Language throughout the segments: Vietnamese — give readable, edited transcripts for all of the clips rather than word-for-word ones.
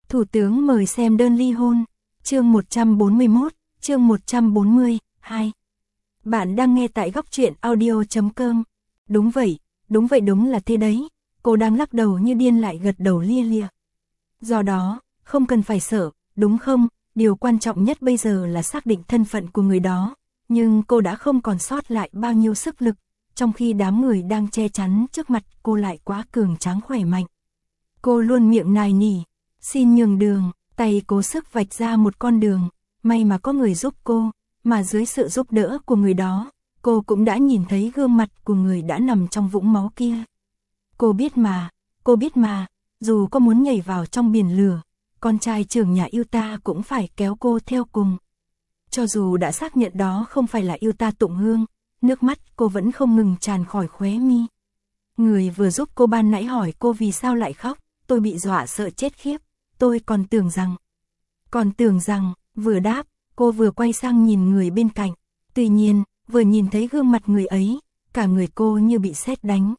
Thủ tướng mời xem đơn ly hôn, chương 141, chương 140, 2. Bạn đang nghe tại góc truyện audio.com. Đúng vậy, đúng là thế đấy. Cô đang lắc đầu như điên lại gật đầu lia lịa. Do đó, không cần phải sợ, đúng không? Điều quan trọng nhất bây giờ là xác định thân phận của người đó. Nhưng cô đã không còn sót lại bao nhiêu sức lực, trong khi đám người đang che chắn trước mặt cô lại quá cường tráng khỏe mạnh. Cô luôn miệng nài nỉ, xin nhường đường, tay cố sức vạch ra một con đường, may mà có người giúp cô, mà dưới sự giúp đỡ của người đó, cô cũng đã nhìn thấy gương mặt của người đã nằm trong vũng máu kia. Cô biết mà, dù có muốn nhảy vào trong biển lửa, con trai trưởng nhà Yuta cũng phải kéo cô theo cùng. Cho dù đã xác nhận đó không phải là Yuta Tụng Hương, nước mắt cô vẫn không ngừng tràn khỏi khóe mi. Người vừa giúp cô ban nãy hỏi cô vì sao lại khóc, tôi bị dọa sợ chết khiếp, tôi còn tưởng rằng, vừa đáp, cô vừa quay sang nhìn người bên cạnh, tuy nhiên, vừa nhìn thấy gương mặt người ấy, cả người cô như bị sét đánh.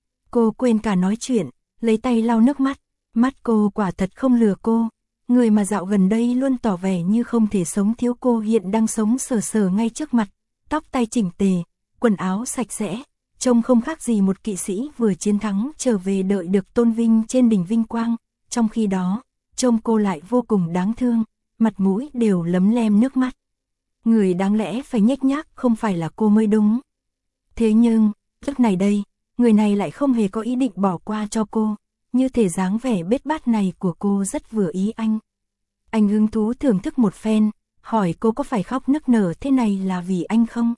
Cô quên cả nói chuyện, lấy tay lau nước mắt cô quả thật không lừa cô, người mà dạo gần đây luôn tỏ vẻ như không thể sống thiếu cô hiện đang sống sờ sờ ngay trước mặt, tóc tay chỉnh tề, quần áo sạch sẽ, trông không khác gì một kỵ sĩ vừa chiến thắng trở về đợi được tôn vinh trên đỉnh vinh quang, trong khi đó, trông cô lại vô cùng đáng thương, mặt mũi đều lấm lem nước mắt. Người đáng lẽ phải nhếch nhác không phải là cô mới đúng. Thế nhưng, lúc này đây, người này lại không hề có ý định bỏ qua cho cô, như thể dáng vẻ bết bát này của cô rất vừa ý anh. Anh hứng thú thưởng thức một phen, hỏi cô có phải khóc nức nở thế này là vì anh không?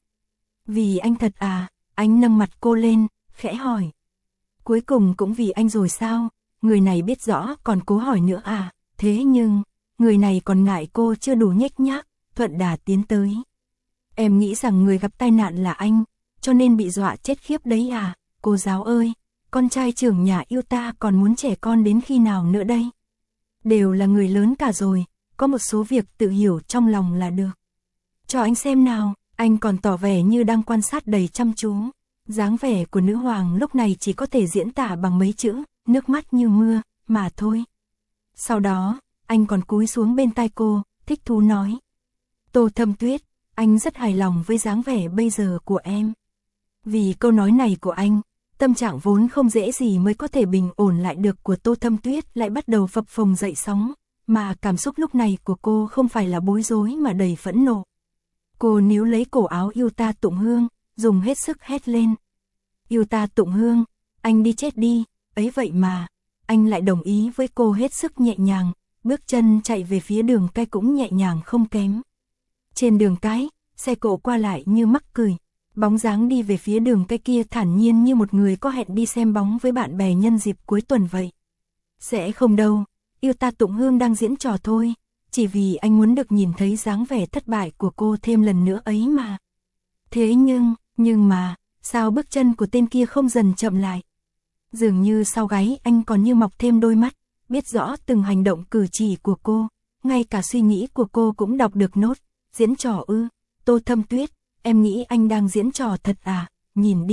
Vì anh thật à? Anh nâng mặt cô lên, khẽ hỏi. Cuối cùng cũng vì anh rồi sao? Người này biết rõ còn cố hỏi nữa à? Thế nhưng, người này còn ngại cô chưa đủ nhếch nhác, thuận đà tiến tới. Em nghĩ rằng người gặp tai nạn là anh, cho nên bị dọa chết khiếp đấy à? Cô giáo ơi, con trai trưởng nhà Yuta còn muốn trẻ con đến khi nào nữa đây? Đều là người lớn cả rồi, có một số việc tự hiểu trong lòng là được. Cho anh xem nào, anh còn tỏ vẻ như đang quan sát đầy chăm chú. Dáng vẻ của nữ hoàng lúc này chỉ có thể diễn tả bằng mấy chữ, nước mắt như mưa, mà thôi. Sau đó, anh còn cúi xuống bên tai cô, thích thú nói. Tô Thâm Tuyết, anh rất hài lòng với dáng vẻ bây giờ của em. Vì câu nói này của anh, tâm trạng vốn không dễ gì mới có thể bình ổn lại được của Tô Thâm Tuyết lại bắt đầu phập phồng dậy sóng, mà cảm xúc lúc này của cô không phải là bối rối mà đầy phẫn nộ. Cô níu lấy cổ áo Yuta Tụng Hương, dùng hết sức hét lên. Yuta Tụng Hương, anh đi chết đi, ấy vậy mà, anh lại đồng ý với cô hết sức nhẹ nhàng, bước chân chạy về phía đường cái cũng nhẹ nhàng không kém. Trên đường cái, xe cộ qua lại như mắc cười, bóng dáng đi về phía đường cái kia thản nhiên như một người có hẹn đi xem bóng với bạn bè nhân dịp cuối tuần vậy. Sẽ không đâu, Yuta Tụng Hương đang diễn trò thôi, chỉ vì anh muốn được nhìn thấy dáng vẻ thất bại của cô thêm lần nữa ấy mà. Thế nhưng mà, sao bước chân của tên kia không dần chậm lại? Dường như sau gáy anh còn như mọc thêm đôi mắt, biết rõ từng hành động cử chỉ của cô, ngay cả suy nghĩ của cô cũng đọc được nốt. Diễn trò ư? Tô Thâm Tuyết, em nghĩ anh đang diễn trò thật à? Nhìn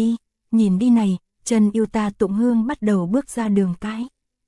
đi này, chân Yuta Tụng Hương bắt đầu bước ra đường cái.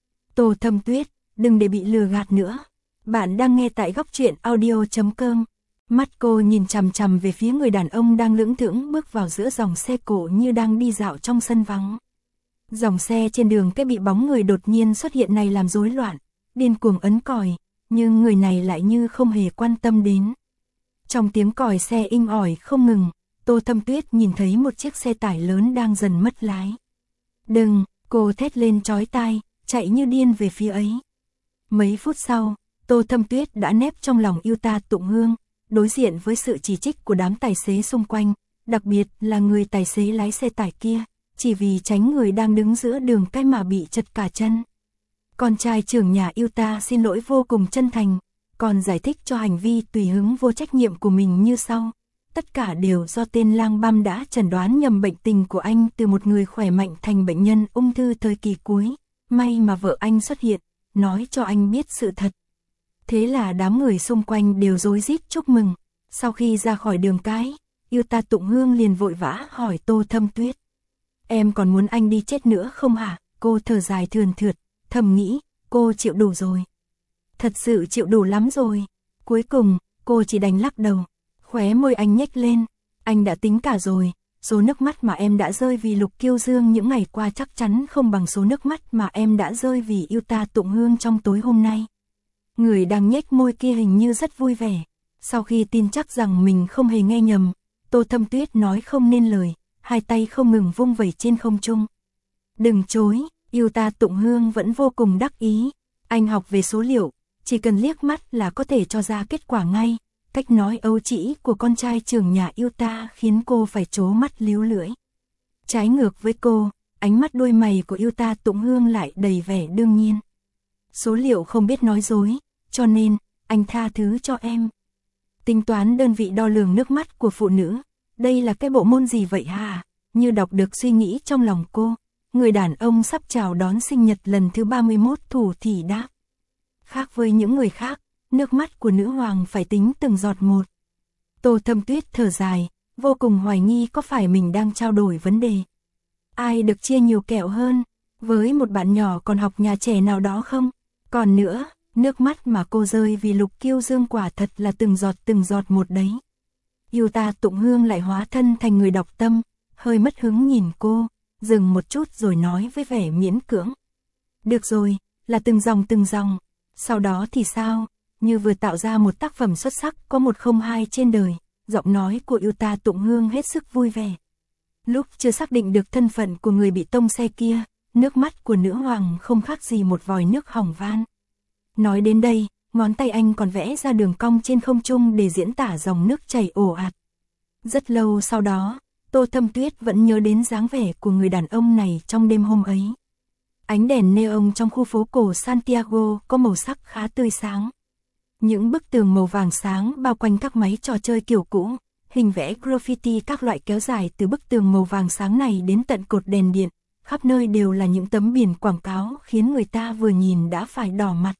Tô Thâm Tuyết, đừng để bị lừa gạt nữa. Bạn đang nghe tại góc truyện audio.com. Mắt cô nhìn chằm chằm về phía người đàn ông đang lững thững bước vào giữa dòng xe cộ như đang đi dạo trong sân vắng. Dòng xe trên đường cái bị bóng người đột nhiên xuất hiện này làm rối loạn, điên cuồng ấn còi, nhưng người này lại như không hề quan tâm đến. Trong tiếng còi xe inh ỏi không ngừng, Tô Thâm Tuyết nhìn thấy một chiếc xe tải lớn đang dần mất lái. Đừng, cô thét lên chói tai, chạy như điên về phía ấy. Mấy phút sau, Tô Thâm Tuyết đã nép trong lòng Yuta Tụng Hương, đối diện với sự chỉ trích của đám tài xế xung quanh, đặc biệt là người tài xế lái xe tải kia, chỉ vì tránh người đang đứng giữa đường cái mà bị trật cả chân. Con trai trưởng nhà Yuta xin lỗi vô cùng chân thành, còn giải thích cho hành vi tùy hứng vô trách nhiệm của mình như sau. Tất cả đều do tên lang băm đã chẩn đoán nhầm bệnh tình của anh từ một người khỏe mạnh thành bệnh nhân ung thư thời kỳ cuối. May mà vợ anh xuất hiện, nói cho anh biết sự thật. Thế là đám người xung quanh đều rối rít chúc mừng. Sau khi ra khỏi đường cái, Yuta Tụng Hương liền vội vã hỏi Tô Thâm Tuyết. Em còn muốn anh đi chết nữa không hả? Cô thở dài thườn thượt, thầm nghĩ, cô chịu đủ rồi. thật sự chịu đủ lắm rồi. Cuối cùng, cô chỉ đành lắc đầu. Khóe môi anh nhếch lên. Anh đã tính cả rồi, số nước mắt mà em đã rơi vì Lục Kiêu Dương những ngày qua chắc chắn không bằng số nước mắt mà em đã rơi vì yêu ta Tụng Hương trong tối hôm nay. Người đang nhếch môi kia hình như rất vui vẻ. Sau khi tin chắc rằng mình không hề nghe nhầm, Tô Thâm Tuyết nói không nên lời, hai tay không ngừng vung vẩy trên không trung. Đừng chối, yêu ta Tụng Hương vẫn vô cùng đắc ý. Anh học về số liệu, chỉ cần liếc mắt là có thể cho ra kết quả ngay. Cách nói ấu trĩ của con trai trưởng nhà yêu ta khiến cô phải trố mắt líu lưỡi. Trái ngược với cô, ánh mắt đôi mày của yêu ta Tụng Hương lại đầy vẻ đương nhiên. Số liệu không biết nói dối, cho nên, anh tha thứ cho em. Tính toán đơn vị đo lường nước mắt của phụ nữ, đây là cái bộ môn gì vậy hả? Như đọc được suy nghĩ trong lòng cô, người đàn ông sắp chào đón sinh nhật lần thứ 31 thủ thỉ đáp. Khác với những người khác, nước mắt của nữ hoàng phải tính từng giọt một. Tô Thâm Tuyết thở dài, vô cùng hoài nghi có phải mình đang trao đổi vấn đề. Ai được chia nhiều kẹo hơn, với một bạn nhỏ còn học nhà trẻ nào đó không? Còn nữa, nước mắt mà cô rơi vì Lục Kiêu Dương quả thật là từng giọt một đấy. Yêu ta Tụng Hương lại hóa thân thành người đọc tâm, hơi mất hứng nhìn cô, dừng một chút rồi nói với vẻ miễn cưỡng. Được rồi, là từng dòng, sau đó thì sao? Như vừa tạo ra một tác phẩm xuất sắc có 102 trên đời, giọng nói của yêu ta Tụng Hương hết sức vui vẻ. Lúc chưa xác định được thân phận của người bị tông xe kia, nước mắt của nữ hoàng không khác gì một vòi nước hỏng van. Nói đến đây, ngón tay anh còn vẽ ra đường cong trên không trung để diễn tả dòng nước chảy ồ ạt. Rất lâu sau đó, Tô Thâm Tuyết vẫn nhớ đến dáng vẻ của người đàn ông này trong đêm hôm ấy. Ánh đèn neon trong khu phố cổ Santiago có màu sắc khá tươi sáng. Những bức tường màu vàng sáng bao quanh các máy trò chơi kiểu cũ, hình vẽ graffiti các loại kéo dài từ bức tường màu vàng sáng này đến tận cột đèn điện, khắp nơi đều là những tấm biển quảng cáo khiến người ta vừa nhìn đã phải đỏ mặt.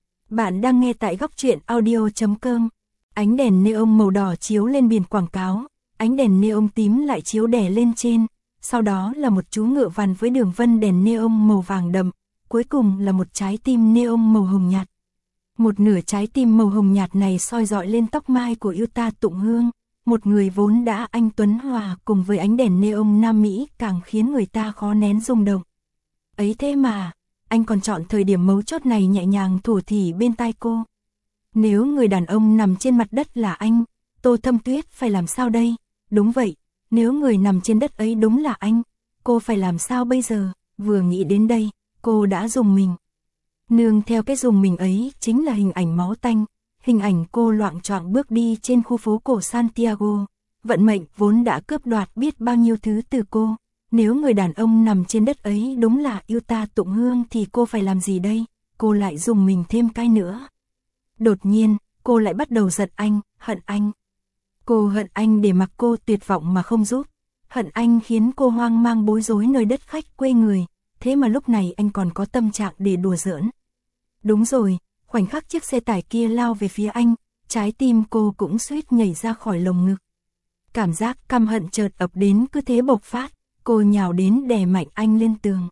Bạn đang nghe tại góc truyện audio.com. Ánh đèn neon màu đỏ chiếu lên biển quảng cáo, ánh đèn neon tím lại chiếu đè lên trên, sau đó là một chú ngựa vằn với đường vân đèn neon màu vàng đậm, cuối cùng là một trái tim neon màu hồng nhạt. Một nửa trái tim màu hồng nhạt này soi rọi lên tóc mai của yêu ta Tụng Hương, một người vốn đã anh tuấn hòa cùng với ánh đèn neon Nam Mỹ càng khiến người ta khó nén rung động. Ấy thế mà, anh còn chọn thời điểm mấu chốt này nhẹ nhàng thủ thỉ bên tai cô. Nếu người đàn ông nằm trên mặt đất là anh, Tô Thâm Tuyết phải làm sao đây? Đúng vậy, nếu người nằm trên đất ấy đúng là anh, cô phải làm sao bây giờ? Vừa nghĩ đến đây, cô đã rùng mình. Nương theo cái rùng mình ấy chính là hình ảnh máu tanh, hình ảnh cô loạng choạng bước đi trên khu phố cổ Santiago. Vận mệnh vốn đã cướp đoạt biết bao nhiêu thứ từ cô. Nếu người đàn ông nằm trên đất ấy đúng là yêu ta Tụng Hương thì cô phải làm gì đây? Cô lại rùng mình thêm cái nữa. Đột nhiên, cô lại bắt đầu giận anh, hận anh. Cô hận anh để mặc cô tuyệt vọng mà không giúp. Hận anh khiến cô hoang mang bối rối nơi đất khách quê người. Thế mà lúc này anh còn có tâm trạng để đùa giỡn. Đúng rồi, khoảnh khắc chiếc xe tải kia lao về phía anh, trái tim cô cũng suýt nhảy ra khỏi lồng ngực. Cảm giác căm hận chợt ập đến cứ thế bộc phát, cô nhào đến đè mạnh anh lên tường.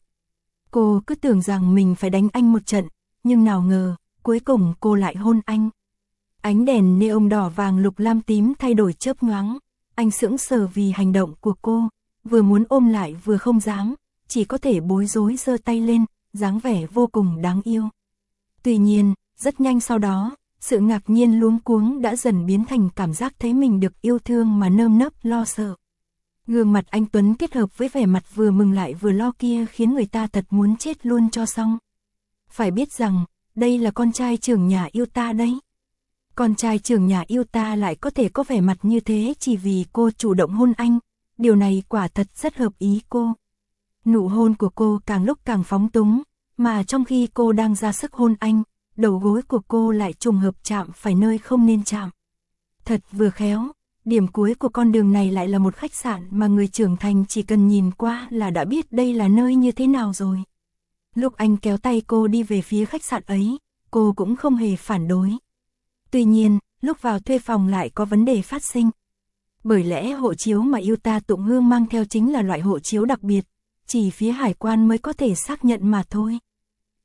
Cô cứ tưởng rằng mình phải đánh anh một trận, nhưng nào ngờ, cuối cùng cô lại hôn anh. Ánh đèn neon đỏ vàng lục lam tím thay đổi chớp nhoáng, anh sững sờ vì hành động của cô, vừa muốn ôm lại vừa không dám, chỉ có thể bối rối giơ tay lên, dáng vẻ vô cùng đáng yêu. Tuy nhiên, rất nhanh sau đó, sự ngạc nhiên luống cuống đã dần biến thành cảm giác thấy mình được yêu thương mà nơm nớp lo sợ. Gương mặt anh Tuấn kết hợp với vẻ mặt vừa mừng lại vừa lo kia khiến người ta thật muốn chết luôn cho xong. Phải biết rằng, đây là con trai trưởng nhà yêu ta đấy. Con trai trưởng nhà yêu ta lại có thể có vẻ mặt như thế chỉ vì cô chủ động hôn anh. Điều này quả thật rất hợp ý cô. Nụ hôn của cô càng lúc càng phóng túng, mà trong khi cô đang ra sức hôn anh, đầu gối của cô lại trùng hợp chạm phải nơi không nên chạm. Thật vừa khéo, điểm cuối của con đường này lại là một khách sạn mà người trưởng thành chỉ cần nhìn qua là đã biết đây là nơi như thế nào rồi. Lúc anh kéo tay cô đi về phía khách sạn ấy, cô cũng không hề phản đối. Tuy nhiên, lúc vào thuê phòng lại có vấn đề phát sinh. Bởi lẽ hộ chiếu mà yêu ta Tụng Hương mang theo chính là loại hộ chiếu đặc biệt, chỉ phía hải quan mới có thể xác nhận mà thôi.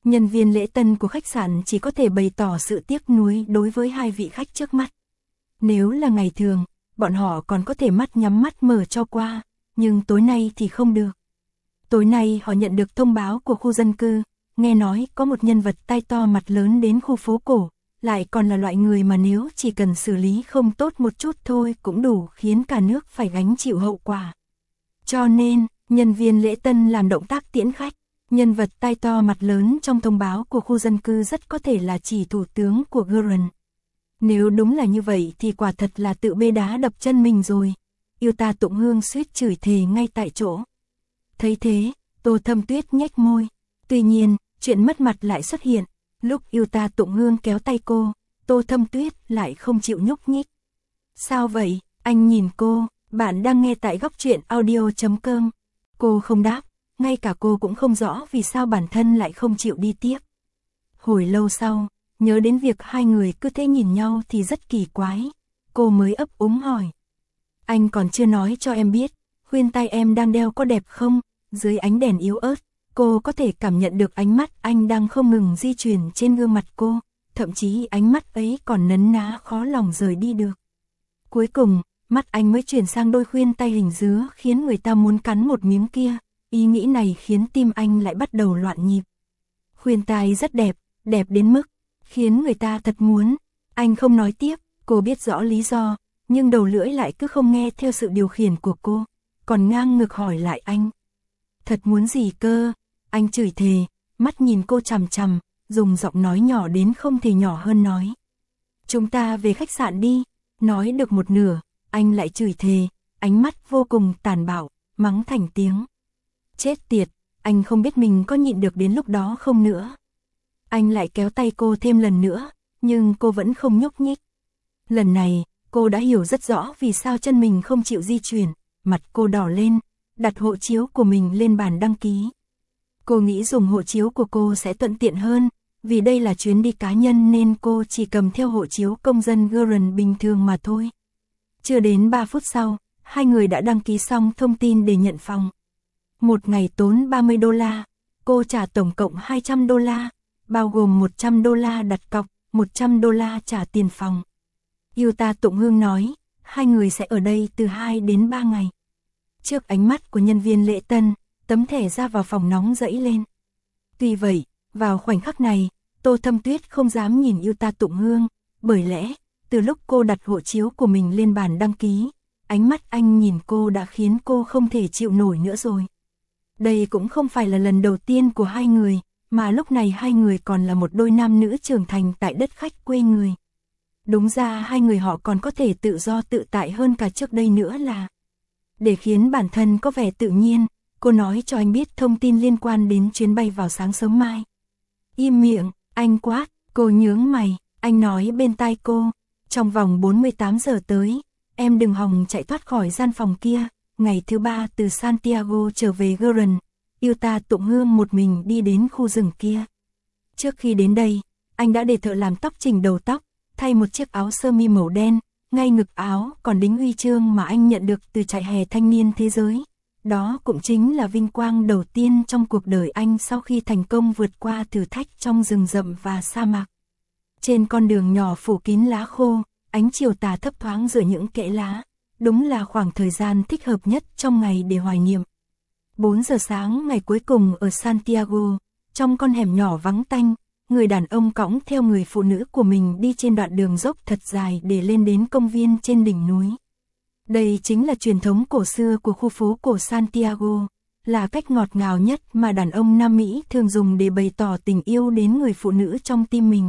Nhân viên lễ tân của khách sạn chỉ có thể bày tỏ sự tiếc nuối đối với hai vị khách trước mắt. Nếu là ngày thường, bọn họ còn có thể mắt nhắm mắt mở cho qua, nhưng tối nay thì không được. Tối nay họ nhận được thông báo của khu dân cư, nghe nói có một nhân vật tai to mặt lớn đến khu phố cổ, lại còn là loại người mà nếu chỉ cần xử lý không tốt một chút thôi cũng đủ khiến cả nước phải gánh chịu hậu quả. Cho nên, nhân viên lễ tân làm động tác tiễn khách. Nhân vật tai to mặt lớn trong thông báo của khu dân cư rất có thể là chỉ thủ tướng của Guren. Nếu đúng là như vậy thì quả thật là tự bê đá đập chân mình rồi. Yêu ta Tụng Hương suýt chửi thề ngay tại chỗ. Thấy thế, Tô Thâm Tuyết nhếch môi. Tuy nhiên, chuyện mất mặt lại xuất hiện. Lúc Yêu ta Tụng Hương kéo tay cô, Tô Thâm Tuyết lại không chịu nhúc nhích. Sao vậy? Anh nhìn cô, bạn đang nghe tại góc truyện audio.com. Cô không đáp, ngay cả cô cũng không rõ vì sao bản thân lại không chịu đi tiếp. Hồi lâu sau, nhớ đến việc hai người cứ thế nhìn nhau thì rất kỳ quái. Cô mới ấp úng hỏi. Anh còn chưa nói cho em biết, khuyên tai em đang đeo có đẹp không? Dưới ánh đèn yếu ớt, cô có thể cảm nhận được ánh mắt anh đang không ngừng di chuyển trên gương mặt cô. Thậm chí ánh mắt ấy còn nấn ná khó lòng rời đi được. Cuối cùng, mắt anh mới chuyển sang đôi khuyên tay hình dứa khiến người ta muốn cắn một miếng kia. Ý nghĩ này khiến tim anh lại bắt đầu loạn nhịp. Khuyên tai rất đẹp, đẹp đến mức khiến người ta thật muốn. Anh không nói tiếp, cô biết rõ lý do, nhưng đầu lưỡi lại cứ không nghe theo sự điều khiển của cô, còn ngang ngược hỏi lại anh. Thật muốn gì cơ? Anh chửi thề, mắt nhìn cô chằm chằm, dùng giọng nói nhỏ đến không thể nhỏ hơn nói. Chúng ta về khách sạn đi. Nói được một nửa, anh lại chửi thề, ánh mắt vô cùng tàn bạo, mắng thành tiếng. Chết tiệt, anh không biết mình có nhịn được đến lúc đó không nữa. Anh lại kéo tay cô thêm lần nữa, nhưng cô vẫn không nhúc nhích. Lần này, cô đã hiểu rất rõ vì sao chân mình không chịu di chuyển, mặt cô đỏ lên, đặt hộ chiếu của mình lên bàn đăng ký. Cô nghĩ dùng hộ chiếu của cô sẽ thuận tiện hơn, vì đây là chuyến đi cá nhân nên cô chỉ cầm theo hộ chiếu công dân Guren bình thường mà thôi. Chưa đến 3 phút sau, hai người đã đăng ký xong thông tin để nhận phòng. Một ngày tốn $30, cô trả tổng cộng $200, bao gồm $100 đặt cọc, $100 trả tiền phòng. Yêu ta Tụng Hương nói, hai người sẽ ở đây từ 2 đến 3 ngày. Trước ánh mắt của nhân viên lễ tân, tấm thẻ ra vào phòng nóng dẫy lên. Tuy vậy, vào khoảnh khắc này, Tô Thâm Tuyết không dám nhìn Yêu ta Tụng Hương, bởi lẽ, từ lúc cô đặt hộ chiếu của mình lên bàn đăng ký, ánh mắt anh nhìn cô đã khiến cô không thể chịu nổi nữa rồi. Đây cũng không phải là lần đầu tiên của hai người, mà lúc này hai người còn là một đôi nam nữ trưởng thành tại đất khách quê người. Đúng ra hai người họ còn có thể tự do tự tại hơn cả trước đây nữa là. Để khiến bản thân có vẻ tự nhiên, cô nói cho anh biết thông tin liên quan đến chuyến bay vào sáng sớm mai. Im miệng, anh quát, cô nhướng mày, anh nói bên tai cô, trong vòng 48 giờ tới, em đừng hòng chạy thoát khỏi gian phòng kia. Ngày thứ 3 từ Santiago trở về Guren, Yêu ta Tụng Hương một mình đi đến khu rừng kia. Trước khi đến đây, anh đã để thợ làm tóc chỉnh đầu tóc, thay một chiếc áo sơ mi màu đen, ngay ngực áo còn đính huy chương mà anh nhận được từ trại hè thanh niên thế giới. Đó cũng chính là vinh quang đầu tiên trong cuộc đời anh sau khi thành công vượt qua thử thách trong rừng rậm và sa mạc. Trên con đường nhỏ phủ kín lá khô, ánh chiều tà thấp thoáng giữa những kẽ lá. Đúng là khoảng thời gian thích hợp nhất trong ngày để hoài niệm. 4 giờ sáng ngày cuối cùng ở Santiago, trong con hẻm nhỏ vắng tanh, người đàn ông cõng theo người phụ nữ của mình đi trên đoạn đường dốc thật dài để lên đến công viên trên đỉnh núi. Đây chính là truyền thống cổ xưa của khu phố cổ Santiago, là cách ngọt ngào nhất mà đàn ông Nam Mỹ thường dùng để bày tỏ tình yêu đến người phụ nữ trong tim mình.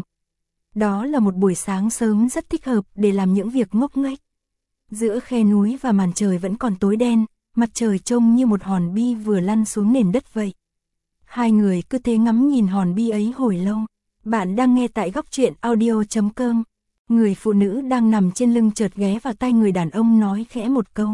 Đó là một buổi sáng sớm rất thích hợp để làm những việc ngốc nghếch. Giữa khe núi và màn trời vẫn còn tối đen, mặt trời trông như một hòn bi vừa lăn xuống nền đất vậy. Hai người cứ thế ngắm nhìn hòn bi ấy hồi lâu. Bạn đang nghe tại góc truyện audio.com. Người phụ nữ đang nằm trên lưng chợt ghé vào tai người đàn ông nói khẽ một câu.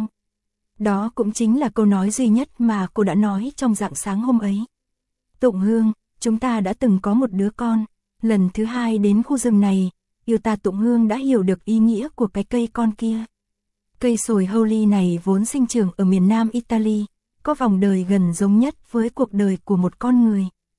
Đó cũng chính là câu nói duy nhất mà cô đã nói trong rạng sáng hôm ấy. Tụng Hương, chúng ta đã từng có một đứa con. Lần thứ 2 đến khu rừng này, Yêu ta Tụng Hương đã hiểu được ý nghĩa của cái cây con kia. Cây sồi Holy này vốn sinh trưởng ở miền Nam Italy, có vòng đời gần giống nhất với cuộc đời của một con người.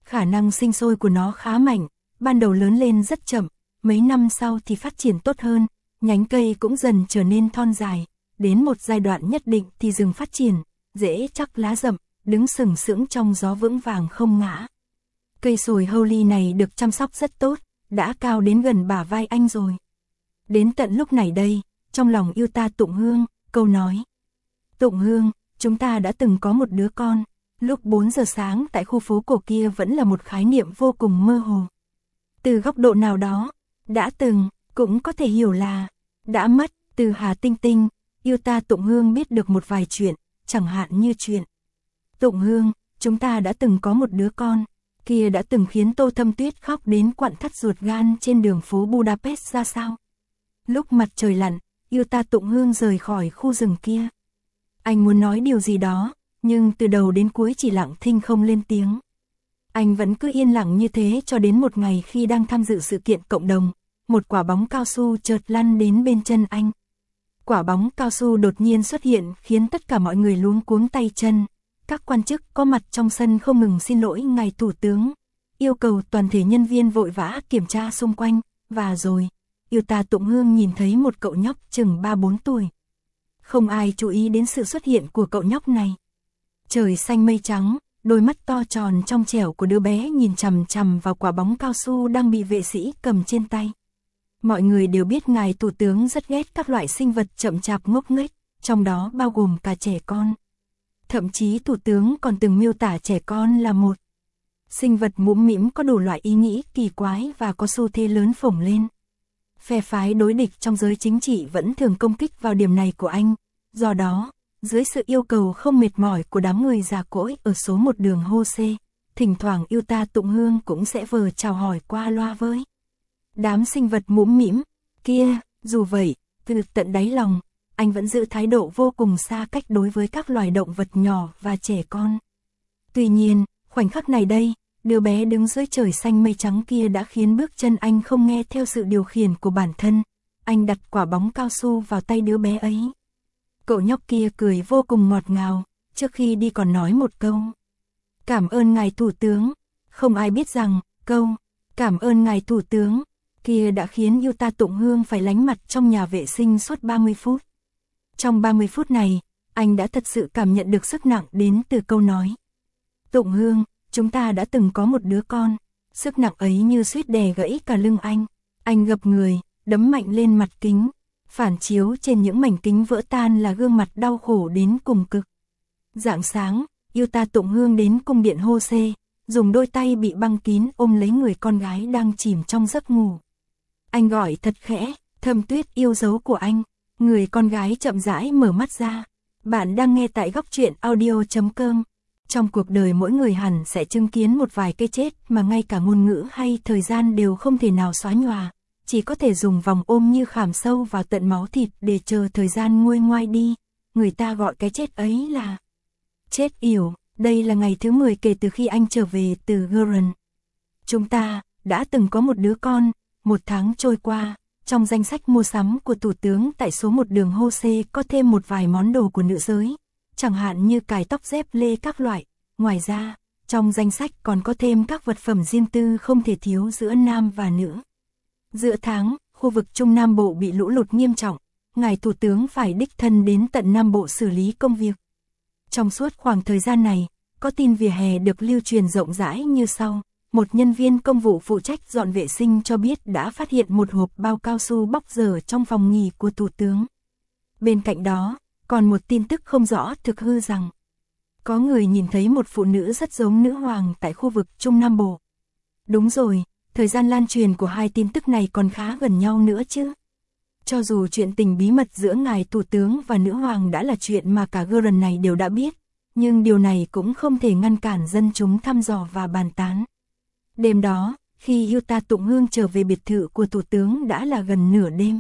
Khả năng sinh sôi của nó khá mạnh, ban đầu lớn lên rất chậm, mấy năm sau thì phát triển tốt hơn, nhánh cây cũng dần trở nên thon dài, đến một giai đoạn nhất định thì dừng phát triển, rễ chắc lá rậm, đứng sừng sững trong gió vững vàng không ngã. Cây sồi Holy này được chăm sóc rất tốt, đã cao đến gần bả vai anh rồi. Đến tận lúc này đây, trong lòng yêu ta Tụng Hương, câu nói. Tụng Hương, chúng ta đã từng có một đứa con. Lúc 4 giờ sáng tại khu phố cổ kia vẫn là một khái niệm vô cùng mơ hồ. Từ góc độ nào đó, đã từng, cũng có thể hiểu là, đã mất, từ Hà Tinh Tinh, yêu ta Tụng Hương biết được một vài chuyện, chẳng hạn như chuyện. Tụng Hương, chúng ta đã từng có một đứa con, kia đã từng khiến Tô Thâm Tuyết khóc đến quặn thắt ruột gan trên đường phố Budapest ra sao. Lúc mặt trời lặn, yêu ta Tụng Hương rời khỏi khu rừng kia. Anh muốn nói điều gì đó, nhưng từ đầu đến cuối chỉ lặng thinh không lên tiếng. Anh vẫn cứ yên lặng như thế cho đến một ngày khi đang tham dự sự kiện cộng đồng, một quả bóng cao su chợt lăn đến bên chân anh. Quả bóng cao su đột nhiên xuất hiện khiến tất cả mọi người luống cuống tay chân. Các quan chức có mặt trong sân không ngừng xin lỗi ngài thủ tướng, yêu cầu toàn thể nhân viên vội vã kiểm tra xung quanh, và rồi, yêu ta Tụng Hương nhìn thấy một cậu nhóc chừng 3-4 tuổi. Không ai chú ý đến sự xuất hiện của cậu nhóc này. Trời xanh mây trắng, đôi mắt to tròn trong trẻo của đứa bé nhìn chằm chằm vào quả bóng cao su đang bị vệ sĩ cầm trên tay. Mọi người đều biết ngài thủ tướng rất ghét các loại sinh vật chậm chạp ngốc nghếch, trong đó bao gồm cả trẻ con. Thậm chí thủ tướng còn từng miêu tả trẻ con là một sinh vật mũm mĩm có đủ loại ý nghĩ kỳ quái và có xu thế lớn phồng lên. Phe phái đối địch trong giới chính trị vẫn thường công kích vào điểm này của anh, do đó, dưới sự yêu cầu không mệt mỏi của đám người già cỗi ở số 1 đường Hô-xê, thỉnh thoảng yêu ta Tụng Hương cũng sẽ vờ chào hỏi qua loa với đám sinh vật mũm mĩm kia. Dù vậy, từ tận đáy lòng, anh vẫn giữ thái độ vô cùng xa cách đối với các loài động vật nhỏ và trẻ con. Tuy nhiên, khoảnh khắc này đây, đứa bé đứng dưới trời xanh mây trắng kia đã khiến bước chân anh không nghe theo sự điều khiển của bản thân. Anh đặt quả bóng cao su vào tay đứa bé ấy. Cậu nhóc kia cười vô cùng ngọt ngào, trước khi đi còn nói một câu. Cảm ơn ngài thủ tướng. Không ai biết rằng, câu, cảm ơn ngài thủ tướng, kia đã khiến yêu ta Tụng Hương phải lánh mặt trong nhà vệ sinh suốt 30 phút. Trong 30 phút này, anh đã thật sự cảm nhận được sức nặng đến từ câu nói. Tụng Hương, chúng ta đã từng có một đứa con. Sức nặng ấy như suýt đè gãy cả lưng anh. Anh gập người, đấm mạnh lên mặt kính. Phản chiếu trên những mảnh kính vỡ tan là gương mặt đau khổ đến cùng cực. Rạng sáng, yêu ta Tụng Hương đến cung điện Hô-xê, dùng đôi tay bị băng kín ôm lấy người con gái đang chìm trong giấc ngủ. Anh gọi thật khẽ, Thâm Tuyết yêu dấu của anh. Người con gái chậm rãi mở mắt ra. Bạn đang nghe tại góc truyện audio.com. Trong cuộc đời mỗi người hẳn sẽ chứng kiến một vài cái chết mà ngay cả ngôn ngữ hay thời gian đều không thể nào xóa nhòa. Chỉ có thể dùng vòng ôm như khảm sâu vào tận máu thịt để chờ thời gian nguôi ngoai đi. Người ta gọi cái chết ấy là chết yểu. Đây là ngày thứ 10 kể từ khi anh trở về từ Gurren. Chúng ta đã từng có một đứa con. 1 tháng trôi qua, trong danh sách mua sắm của thủ tướng tại số 1 đường Hô-xê có thêm một vài món đồ của nữ giới, chẳng hạn như cài tóc dép lê các loại. Ngoài ra, trong danh sách còn có thêm các vật phẩm riêng tư không thể thiếu giữa nam và nữ. Giữa tháng, khu vực Trung Nam Bộ bị lũ lụt nghiêm trọng, ngài thủ tướng phải đích thân đến tận Nam Bộ xử lý công việc. Trong suốt khoảng thời gian này, có tin vỉa hè được lưu truyền rộng rãi như sau. Một nhân viên công vụ phụ trách dọn vệ sinh cho biết đã phát hiện một hộp bao cao su bóc dở trong phòng nghỉ của thủ tướng. Bên cạnh đó, còn một tin tức không rõ thực hư rằng có người nhìn thấy một phụ nữ rất giống nữ hoàng tại khu vực Trung Nam Bộ. Đúng rồi, thời gian lan truyền của hai tin tức này còn khá gần nhau nữa chứ. Cho dù chuyện tình bí mật giữa ngài thủ tướng và nữ hoàng đã là chuyện mà cả Gurren này đều đã biết, nhưng điều này cũng không thể ngăn cản dân chúng thăm dò và bàn tán. Đêm đó, khi yêu ta Tụng Hương trở về biệt thự của thủ tướng đã là gần nửa đêm.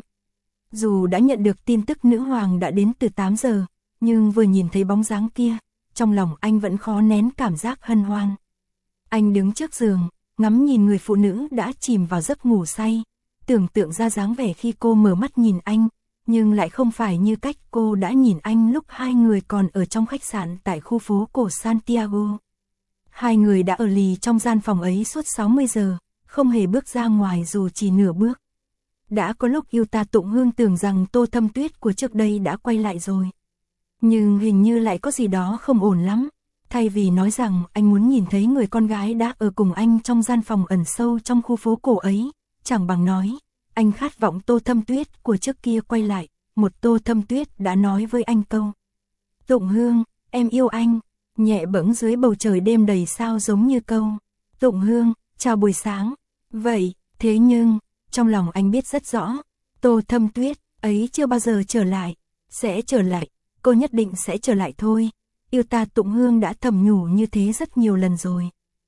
Dù đã nhận được tin tức nữ hoàng đã đến từ 8 giờ, nhưng vừa nhìn thấy bóng dáng kia, trong lòng anh vẫn khó nén cảm giác hân hoan. Anh đứng trước giường, ngắm nhìn người phụ nữ đã chìm vào giấc ngủ say, tưởng tượng ra dáng vẻ khi cô mở mắt nhìn anh, nhưng lại không phải như cách cô đã nhìn anh lúc hai người còn ở trong khách sạn tại khu phố cổ Santiago. Hai người đã ở lì trong gian phòng ấy suốt 60 giờ, không hề bước ra ngoài dù chỉ nửa bước. Đã có lúc Yuta Tụng Hương tưởng rằng Tô Thâm Tuyết của trước đây đã quay lại rồi. Nhưng hình như lại có gì đó không ổn lắm. Thay vì nói rằng anh muốn nhìn thấy người con gái đã ở cùng anh trong gian phòng ẩn sâu trong khu phố cổ ấy, chẳng bằng nói, anh khát vọng Tô Thâm Tuyết của trước kia quay lại. Một Tô Thâm Tuyết đã nói với anh câu: Tụng Hương, em yêu anh, nhẹ bẫng dưới bầu trời đêm đầy sao giống như câu: Tụng Hương, chào buổi sáng. Vậy, thế nhưng, trong lòng anh biết rất rõ, Tô Thâm Tuyết ấy chưa bao giờ trở lại, sẽ trở lại, cô nhất định sẽ trở lại thôi. Yuta Tụng Hương đã thầm nhủ như thế rất nhiều lần rồi.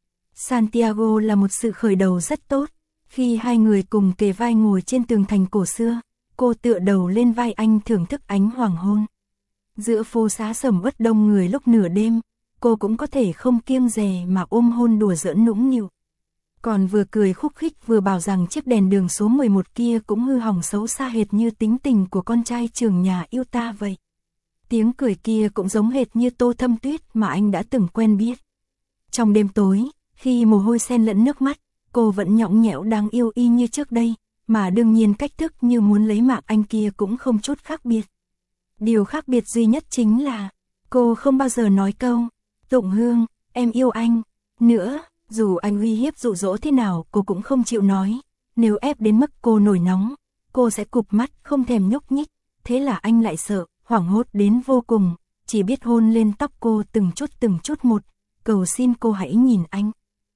Santiago là một sự khởi đầu rất tốt, khi hai người cùng kề vai ngồi trên tường thành cổ xưa, cô tựa đầu lên vai anh thưởng thức ánh hoàng hôn. Giữa phố xá sầm uất đông người lúc nửa đêm, cô cũng có thể không kiêng dè mà ôm hôn đùa giỡn nũng nịu. Còn vừa cười khúc khích vừa bảo rằng chiếc đèn đường số 11 kia cũng hư hỏng xấu xa hệt như tính tình của con trai trưởng nhà Yuta vậy. Tiếng cười kia cũng giống hệt như Tô Thâm Tuyết mà anh đã từng quen biết. Trong đêm tối, khi mồ hôi xen lẫn nước mắt, cô vẫn nhõng nhẽo đáng yêu y như trước đây, mà đương nhiên cách thức như muốn lấy mạng anh kia cũng không chút khác biệt. Điều khác biệt duy nhất chính là, cô không bao giờ nói câu, Tụng Hương, em yêu anh, nữa, dù anh uy hiếp dụ dỗ thế nào cô cũng không chịu nói, nếu ép đến mức cô nổi nóng, cô sẽ cụp mắt không thèm nhúc nhích, thế là anh lại sợ, hoảng hốt đến vô cùng, chỉ biết hôn lên tóc cô từng chút một, cầu xin cô hãy nhìn anh.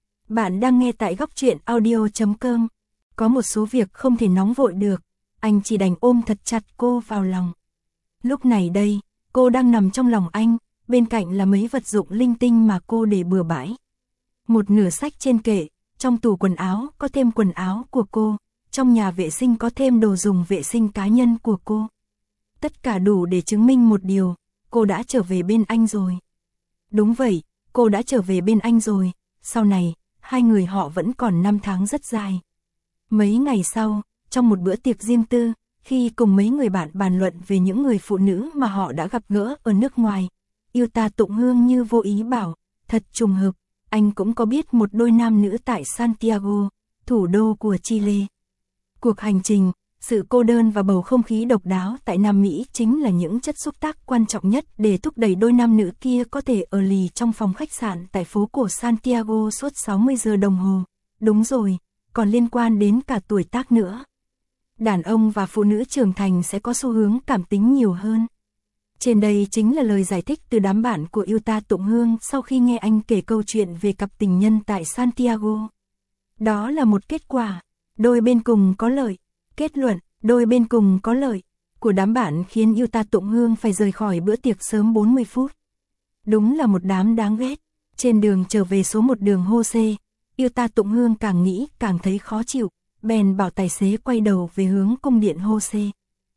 Bạn đang nghe tại góc truyện audio.com. Có một số việc không thể nóng vội được, anh chỉ đành ôm thật chặt cô vào lòng. Lúc này đây, cô đang nằm trong lòng anh, bên cạnh là mấy vật dụng linh tinh mà cô để bừa bãi. Một nửa sách trên kệ, trong tủ quần áo có thêm quần áo của cô, trong nhà vệ sinh có thêm đồ dùng vệ sinh cá nhân của cô. Tất cả đủ để chứng minh một điều, cô đã trở về bên anh rồi. Đúng vậy, cô đã trở về bên anh rồi, sau này, hai người họ vẫn còn 5 tháng rất dài. Mấy ngày sau, trong một bữa tiệc riêng tư, khi cùng mấy người bạn bàn luận về những người phụ nữ mà họ đã gặp gỡ ở nước ngoài, Yuta Tụng Hương như vô ý bảo, thật trùng hợp, anh cũng có biết một đôi nam nữ tại Santiago, thủ đô của Chile. Cuộc hành trình, sự cô đơn và bầu không khí độc đáo tại Nam Mỹ chính là những chất xúc tác quan trọng nhất để thúc đẩy đôi nam nữ kia có thể ở lì trong phòng khách sạn tại phố cổ Santiago suốt 60 giờ đồng hồ. Đúng rồi, còn liên quan đến cả tuổi tác nữa. Đàn ông và phụ nữ trưởng thành sẽ có xu hướng cảm tính nhiều hơn. Trên đây chính là lời giải thích từ đám bạn của Yuta Tụng Hương sau khi nghe anh kể câu chuyện về cặp tình nhân tại Santiago. Đó là một kết quả, đôi bên cùng có lợi. Kết luận, đôi bên cùng có lợi, của đám bạn khiến Yuta Tụng Hương phải rời khỏi bữa tiệc sớm 40 phút. Đúng là một đám đáng ghét. Trên đường trở về số 1 đường Jose, Yuta Tụng Hương càng nghĩ càng thấy khó chịu, bèn bảo tài xế quay đầu về hướng cung điện Jose.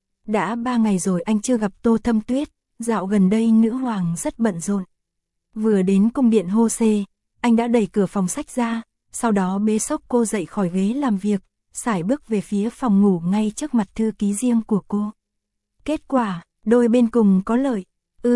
Đã 3 ngày rồi anh chưa gặp Tô Thâm Tuyết, dạo gần đây nữ hoàng rất bận rộn. Vừa đến cung điện Jose, anh đã đẩy cửa phòng sách ra, sau đó bế xốc cô dậy khỏi ghế làm việc, sải bước về phía phòng ngủ ngay trước mặt thư ký riêng của cô. Kết quả, đôi bên cùng có lợi.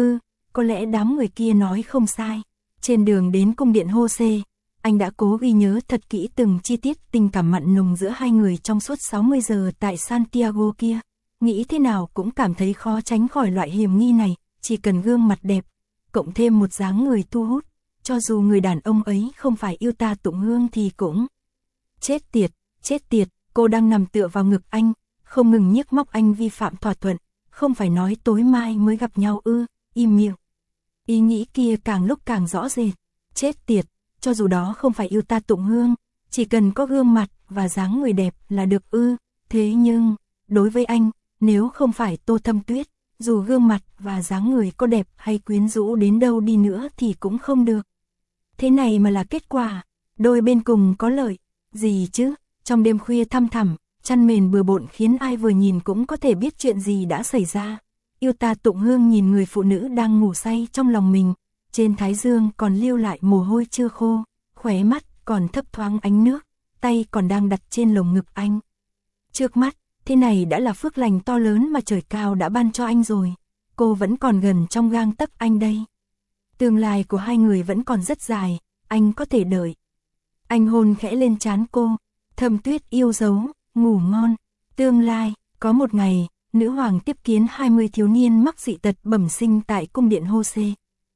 Có lẽ đám người kia nói không sai. Trên đường đến cung điện Jose, anh đã cố ghi nhớ thật kỹ từng chi tiết tình cảm mặn nồng giữa hai người trong suốt 60 giờ tại Santiago kia. Nghĩ thế nào cũng cảm thấy khó tránh khỏi loại hiểm nghi này, chỉ cần gương mặt đẹp, cộng thêm một dáng người thu hút, cho dù người đàn ông ấy không phải Yuta Tụng Hương thì cũng... Chết tiệt, cô đang nằm tựa vào ngực anh, không ngừng nhiếc móc anh vi phạm thỏa thuận, không phải nói tối mai mới gặp nhau im miệng. Ý nghĩ kia càng lúc càng rõ rệt, chết tiệt, cho dù đó không phải Yuta Tụng Hương, chỉ cần có gương mặt và dáng người đẹp là được thế nhưng, đối với anh, nếu không phải Tô Thâm Tuyết, dù gương mặt và dáng người có đẹp hay quyến rũ đến đâu đi nữa thì cũng không được. Thế này mà là kết quả, đôi bên cùng có lợi, gì chứ? Trong đêm khuya thăm thẳm, chăn mền bừa bộn khiến ai vừa nhìn cũng có thể biết chuyện gì đã xảy ra. Yuta Tụng Hương nhìn người phụ nữ đang ngủ say trong lòng mình, trên thái dương còn lưu lại mồ hôi chưa khô, khóe mắt còn thấp thoáng ánh nước, tay còn đang đặt trên lồng ngực anh. Trước mắt, thế này đã là phước lành to lớn mà trời cao đã ban cho anh rồi, cô vẫn còn gần trong gang tấc anh đây. Tương lai của hai người vẫn còn rất dài, anh có thể đợi. Anh hôn khẽ lên trán cô, Thâm Tuyết yêu dấu, ngủ ngon. Tương lai, có một ngày, nữ hoàng tiếp kiến 20 thiếu niên mắc dị tật bẩm sinh tại cung điện Hosea.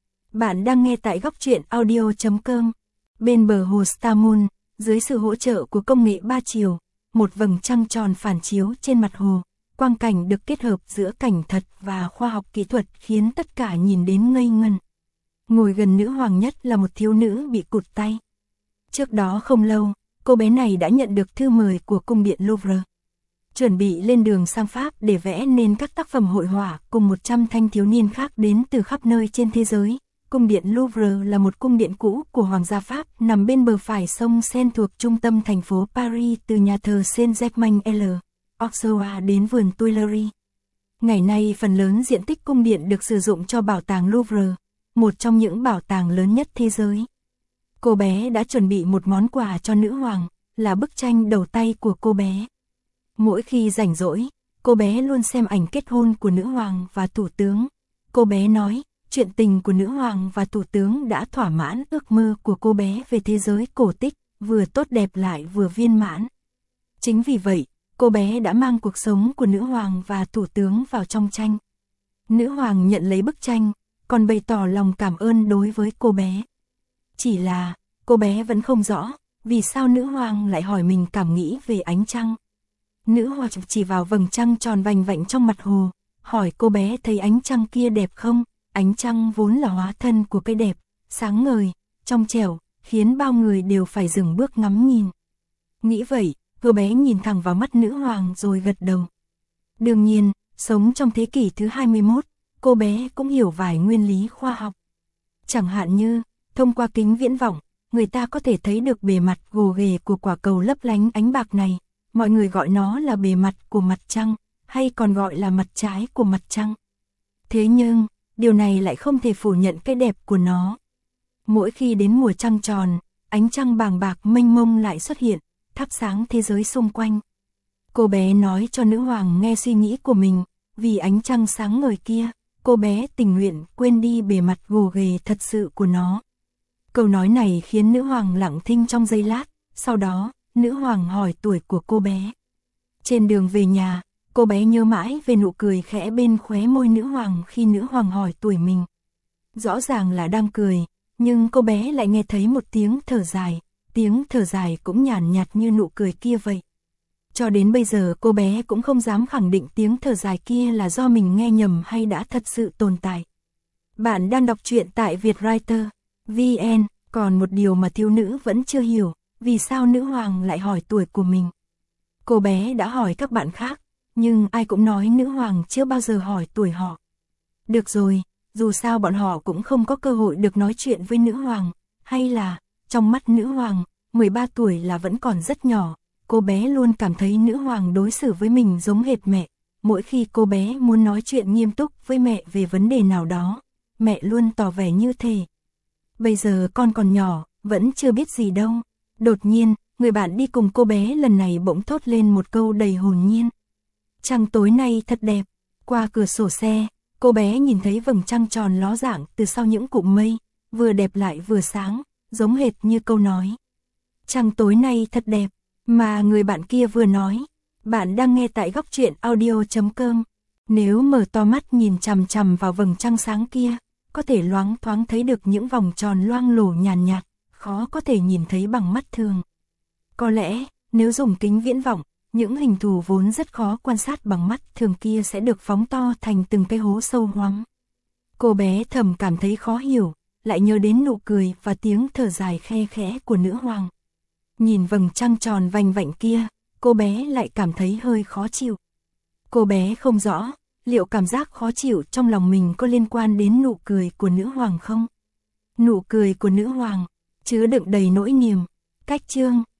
Bạn đang nghe tại góc truyện audio.com. Bên bờ hồ Star Moon, dưới sự hỗ trợ của công nghệ 3 chiều, một vầng trăng tròn phản chiếu trên mặt hồ. Quang cảnh được kết hợp giữa cảnh thật và khoa học kỹ thuật khiến tất cả nhìn đến ngây ngần. Ngồi gần nữ hoàng nhất là một thiếu nữ bị cụt tay. Trước đó không lâu, cô bé này đã nhận được thư mời của cung điện Louvre. Chuẩn bị lên đường sang Pháp để vẽ nên các tác phẩm hội họa cùng 100 thanh thiếu niên khác đến từ khắp nơi trên thế giới. Cung điện Louvre là một cung điện cũ của Hoàng gia Pháp nằm bên bờ phải sông Seine thuộc trung tâm thành phố Paris từ nhà thờ Saint-Germain l'Auxerrois đến vườn Tuileries. Ngày nay phần lớn diện tích cung điện được sử dụng cho bảo tàng Louvre, một trong những bảo tàng lớn nhất thế giới. Cô bé đã chuẩn bị một món quà cho nữ hoàng, là bức tranh đầu tay của cô bé. Mỗi khi rảnh rỗi, cô bé luôn xem ảnh kết hôn của nữ hoàng và thủ tướng. Cô bé nói, chuyện tình của nữ hoàng và thủ tướng đã thỏa mãn ước mơ của cô bé về thế giới cổ tích, vừa tốt đẹp lại vừa viên mãn. Chính vì vậy, cô bé đã mang cuộc sống của nữ hoàng và thủ tướng vào trong tranh. Nữ hoàng nhận lấy bức tranh, còn bày tỏ lòng cảm ơn đối với cô bé. Chỉ là, cô bé vẫn không rõ, vì sao nữ hoàng lại hỏi mình cảm nghĩ về ánh trăng. Nữ hoàng chỉ vào vầng trăng tròn vành vạnh trong mặt hồ, hỏi cô bé thấy ánh trăng kia đẹp không? Ánh trăng vốn là hóa thân của cái đẹp, sáng ngời, trong trẻo, khiến bao người đều phải dừng bước ngắm nhìn. Nghĩ vậy, cô bé nhìn thẳng vào mắt nữ hoàng rồi gật đầu. Đương nhiên, sống trong thế kỷ thứ 21, cô bé cũng hiểu vài nguyên lý khoa học. Chẳng hạn như, thông qua kính viễn vọng, người ta có thể thấy được bề mặt gồ ghề của quả cầu lấp lánh ánh bạc này. Mọi người gọi nó là bề mặt của mặt trăng, hay còn gọi là mặt trái của mặt trăng. Thế nhưng, điều này lại không thể phủ nhận cái đẹp của nó. Mỗi khi đến mùa trăng tròn, ánh trăng bàng bạc mênh mông lại xuất hiện, thắp sáng thế giới xung quanh. Cô bé nói cho nữ hoàng nghe suy nghĩ của mình, vì ánh trăng sáng ngời kia, cô bé tình nguyện quên đi bề mặt gồ ghề thật sự của nó. Câu nói này khiến nữ hoàng lặng thinh trong giây lát, sau đó, nữ hoàng hỏi tuổi của cô bé. Trên đường về nhà, cô bé nhớ mãi về nụ cười khẽ bên khóe môi nữ hoàng khi nữ hoàng hỏi tuổi mình. Rõ ràng là đang cười, nhưng cô bé lại nghe thấy một tiếng thở dài cũng nhàn nhạt như nụ cười kia vậy. Cho đến bây giờ cô bé cũng không dám khẳng định tiếng thở dài kia là do mình nghe nhầm hay đã thật sự tồn tại. Bạn đang đọc truyện tại Vietwriter VN, còn một điều mà thiếu nữ vẫn chưa hiểu, vì sao nữ hoàng lại hỏi tuổi của mình. Cô bé đã hỏi các bạn khác, nhưng ai cũng nói nữ hoàng chưa bao giờ hỏi tuổi họ. Được rồi, dù sao bọn họ cũng không có cơ hội được nói chuyện với nữ hoàng, hay là, trong mắt nữ hoàng, 13 tuổi là vẫn còn rất nhỏ. Cô bé luôn cảm thấy nữ hoàng đối xử với mình giống hệt mẹ. Mỗi khi cô bé muốn nói chuyện nghiêm túc với mẹ về vấn đề nào đó, mẹ luôn tỏ vẻ như thế. Bây giờ con còn nhỏ, vẫn chưa biết gì đâu. Đột nhiên, người bạn đi cùng cô bé lần này bỗng thốt lên một câu đầy hồn nhiên. Trăng tối nay thật đẹp. Qua cửa sổ xe, cô bé nhìn thấy vầng trăng tròn ló dạng từ sau những cụm mây, vừa đẹp lại vừa sáng, giống hệt như câu nói. Trăng tối nay thật đẹp, mà người bạn kia vừa nói. Bạn đang nghe tại góc truyện audio.com. Nếu mở to mắt nhìn chằm chằm vào vầng trăng sáng kia, có thể loáng thoáng thấy được những vòng tròn loang lổ nhàn nhạt, khó có thể nhìn thấy bằng mắt thường. Có lẽ, nếu dùng kính viễn vọng, những hình thù vốn rất khó quan sát bằng mắt thường kia sẽ được phóng to thành từng cái hố sâu hoắm. Cô bé thầm cảm thấy khó hiểu, lại nhớ đến nụ cười và tiếng thở dài khe khẽ của nữ hoàng. Nhìn vầng trăng tròn vành vạnh kia, cô bé lại cảm thấy hơi khó chịu. Cô bé không rõ, liệu cảm giác khó chịu trong lòng mình có liên quan đến nụ cười của nữ hoàng không? Nụ cười của nữ hoàng, chứa đựng đầy nỗi niềm. Cách chương